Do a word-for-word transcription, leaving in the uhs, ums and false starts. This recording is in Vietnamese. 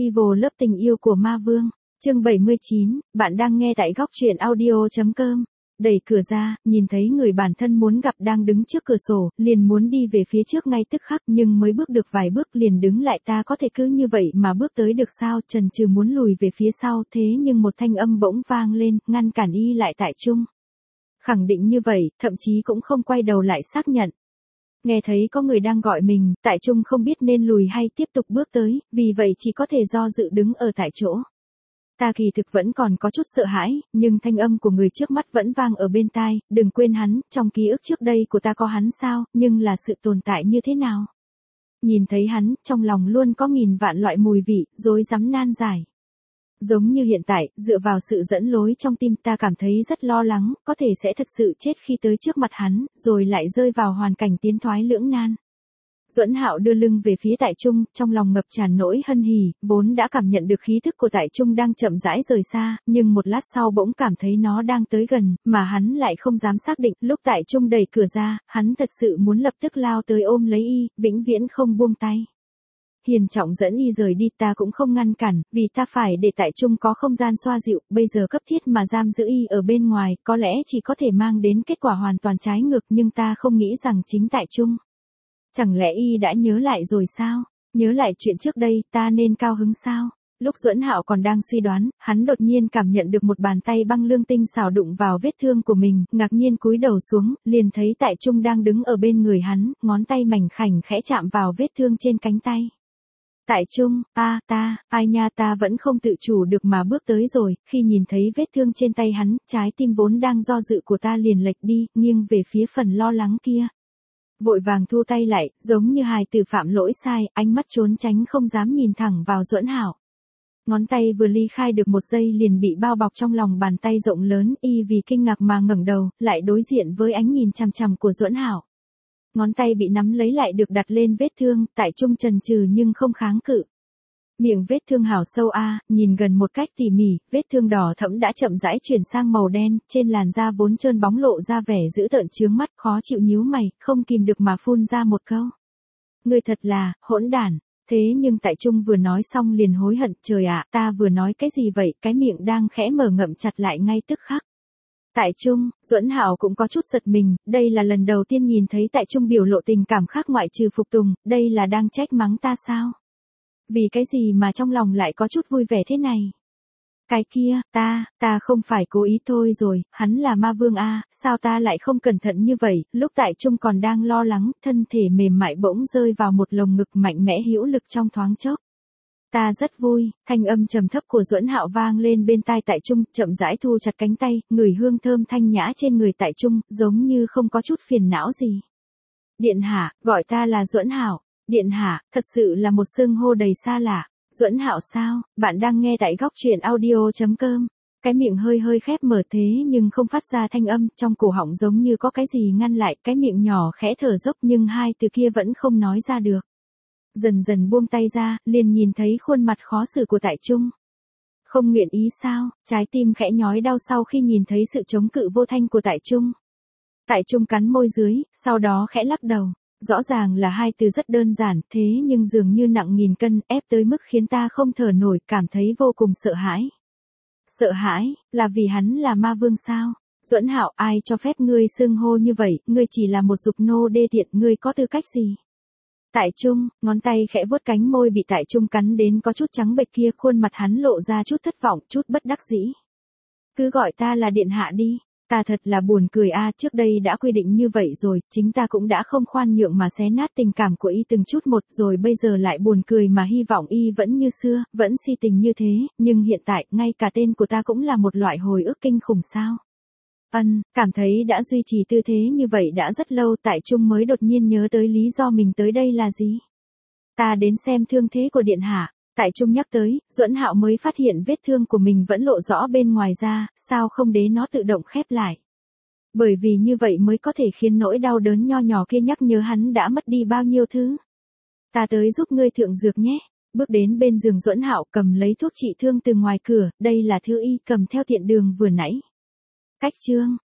Evil lớp tình yêu của ma vương, chương bảy mươi chín, bạn đang nghe tại góc truyện audio.com. Đẩy cửa ra, nhìn thấy người bản thân muốn gặp đang đứng trước cửa sổ, liền muốn đi về phía trước ngay tức khắc nhưng mới bước được vài bước liền đứng lại. Ta có thể cứ như vậy mà bước tới được sao? Chần chừ muốn lùi về phía sau, thế nhưng một thanh âm bỗng vang lên, ngăn cản y lại tại trung. Khẳng định như vậy, thậm chí cũng không quay đầu lại xác nhận. Nghe thấy có người đang gọi mình, tại trung không biết nên lùi hay tiếp tục bước tới, vì vậy chỉ có thể do dự đứng ở tại chỗ. Ta kỳ thực vẫn còn có chút sợ hãi, nhưng thanh âm của người trước mắt vẫn vang ở bên tai, đừng quên hắn, trong ký ức trước đây của ta có hắn sao, nhưng là sự tồn tại như thế nào? Nhìn thấy hắn, trong lòng luôn có nghìn vạn loại mùi vị, rối rắm nan giải. Giống như hiện tại, dựa vào sự dẫn lối trong tim ta cảm thấy rất lo lắng, có thể sẽ thật sự chết khi tới trước mặt hắn, rồi lại rơi vào hoàn cảnh tiến thoái lưỡng nan. Duẫn Hạo đưa lưng về phía Tại Trung, trong lòng ngập tràn nỗi hân hỉ, vốn đã cảm nhận được khí thức của Tại Trung đang chậm rãi rời xa, nhưng một lát sau bỗng cảm thấy nó đang tới gần, mà hắn lại không dám xác định. Lúc Tại Trung đẩy cửa ra, hắn thật sự muốn lập tức lao tới ôm lấy y, vĩnh viễn không buông tay. Hiền trọng dẫn y rời đi, ta cũng không ngăn cản, vì ta phải để Tại Trung có không gian xoa dịu, bây giờ cấp thiết mà giam giữ y ở bên ngoài, có lẽ chỉ có thể mang đến kết quả hoàn toàn trái ngược, nhưng ta không nghĩ rằng chính Tại Trung. Chẳng lẽ y đã nhớ lại rồi sao? Nhớ lại chuyện trước đây, ta nên cao hứng sao? Lúc Duẫn Hạo còn đang suy đoán, hắn đột nhiên cảm nhận được một bàn tay băng lương tinh xảo đụng vào vết thương của mình, ngạc nhiên cúi đầu xuống, liền thấy Tại Trung đang đứng ở bên người hắn, ngón tay mảnh khảnh khẽ chạm vào vết thương trên cánh tay. Tại Trung, a, ta, ai nha, ta vẫn không tự chủ được mà bước tới rồi, khi nhìn thấy vết thương trên tay hắn, trái tim vốn đang do dự của ta liền lệch đi, nghiêng về phía phần lo lắng kia. Vội vàng thu tay lại, giống như hài tử phạm lỗi sai, ánh mắt trốn tránh không dám nhìn thẳng vào Duẫn Hạo. Ngón tay vừa ly khai được một giây liền bị bao bọc trong lòng bàn tay rộng lớn, y vì kinh ngạc mà ngẩng đầu, lại đối diện với ánh nhìn chằm chằm của Duẫn Hạo. Ngón tay bị nắm lấy lại được đặt lên vết thương, Tại Trung chần chừ nhưng không kháng cự. Miệng vết thương hảo sâu a, nhìn gần một cách tỉ mỉ, vết thương đỏ thẫm đã chậm rãi chuyển sang màu đen, trên làn da vốn trơn bóng lộ ra vẻ dữ tợn chướng mắt, khó chịu nhíu mày, không kìm được mà phun ra một câu. Ngươi thật là, hỗn đản. Thế nhưng Tại Trung vừa nói xong liền hối hận, trời ạ, ta vừa nói cái gì vậy, cái miệng đang khẽ mở ngậm chặt lại ngay tức khắc. Tại Trung, Duẫn Hạo cũng có chút giật mình, đây là lần đầu tiên nhìn thấy Tại Trung biểu lộ tình cảm khác ngoại trừ phục tùng, đây là đang trách mắng ta sao? Vì cái gì mà trong lòng lại có chút vui vẻ thế này? Cái kia, ta, ta không phải cố ý thôi rồi, hắn là ma vương a, sao ta lại không cẩn thận như vậy? Lúc Tại Trung còn đang lo lắng, thân thể mềm mại bỗng rơi vào một lồng ngực mạnh mẽ hữu lực trong thoáng chốc. Ta rất vui, thanh âm trầm thấp của Duẫn Hạo vang lên bên tai Tại Trung, chậm rãi thu chặt cánh tay, ngửi hương thơm thanh nhã trên người Tại Trung, giống như không có chút phiền não gì. Điện hạ, gọi ta là Duẫn Hạo. Điện hạ, thật sự là một xưng hô đầy xa lạ. Duẫn Hạo sao? Bạn đang nghe tại góc truyện audio.com. Cái miệng hơi hơi khép mở thế nhưng không phát ra thanh âm, trong cổ họng giống như có cái gì ngăn lại, cái miệng nhỏ khẽ thở dốc nhưng hai từ kia vẫn không nói ra được. Dần dần buông tay ra, liền nhìn thấy khuôn mặt khó xử của Tại Trung. Không nguyện ý sao? Trái tim khẽ nhói đau sau khi nhìn thấy sự chống cự vô thanh của Tại Trung. Tại Trung cắn môi dưới, sau đó khẽ lắc đầu. Rõ ràng là hai từ rất đơn giản, thế nhưng dường như nặng nghìn cân, ép tới mức khiến ta không thở nổi, cảm thấy vô cùng sợ hãi. Sợ hãi, là vì hắn là ma vương sao? Duẫn Hạo, ai cho phép ngươi xưng hô như vậy, ngươi chỉ là một dục nô đê tiện, ngươi có tư cách gì? Tại Trung, ngón tay khẽ vuốt cánh môi bị Tại Trung cắn đến có chút trắng bệch kia, khuôn mặt hắn lộ ra chút thất vọng, chút bất đắc dĩ. Cứ gọi ta là điện hạ đi. Ta thật là buồn cười a, trước đây đã quy định như vậy rồi, chính ta cũng đã không khoan nhượng mà xé nát tình cảm của y từng chút một, rồi bây giờ lại buồn cười mà hy vọng y vẫn như xưa, vẫn si tình như thế, nhưng hiện tại, ngay cả tên của ta cũng là một loại hồi ức kinh khủng sao? Ân, cảm thấy đã duy trì tư thế như vậy đã rất lâu, Tại Trung mới đột nhiên nhớ tới lý do mình tới đây là gì? Ta đến xem thương thế của điện hạ. Tại Trung nhắc tới, Duẫn Hạo mới phát hiện vết thương của mình vẫn lộ rõ bên ngoài da, sao không để nó tự động khép lại. Bởi vì như vậy mới có thể khiến nỗi đau đớn nho nhỏ kia nhắc nhớ hắn đã mất đi bao nhiêu thứ. Ta tới giúp ngươi thượng dược nhé. Bước đến bên giường Duẫn Hạo cầm lấy thuốc trị thương từ ngoài cửa, đây là thứ y cầm theo tiện đường vừa nãy. Cách chương,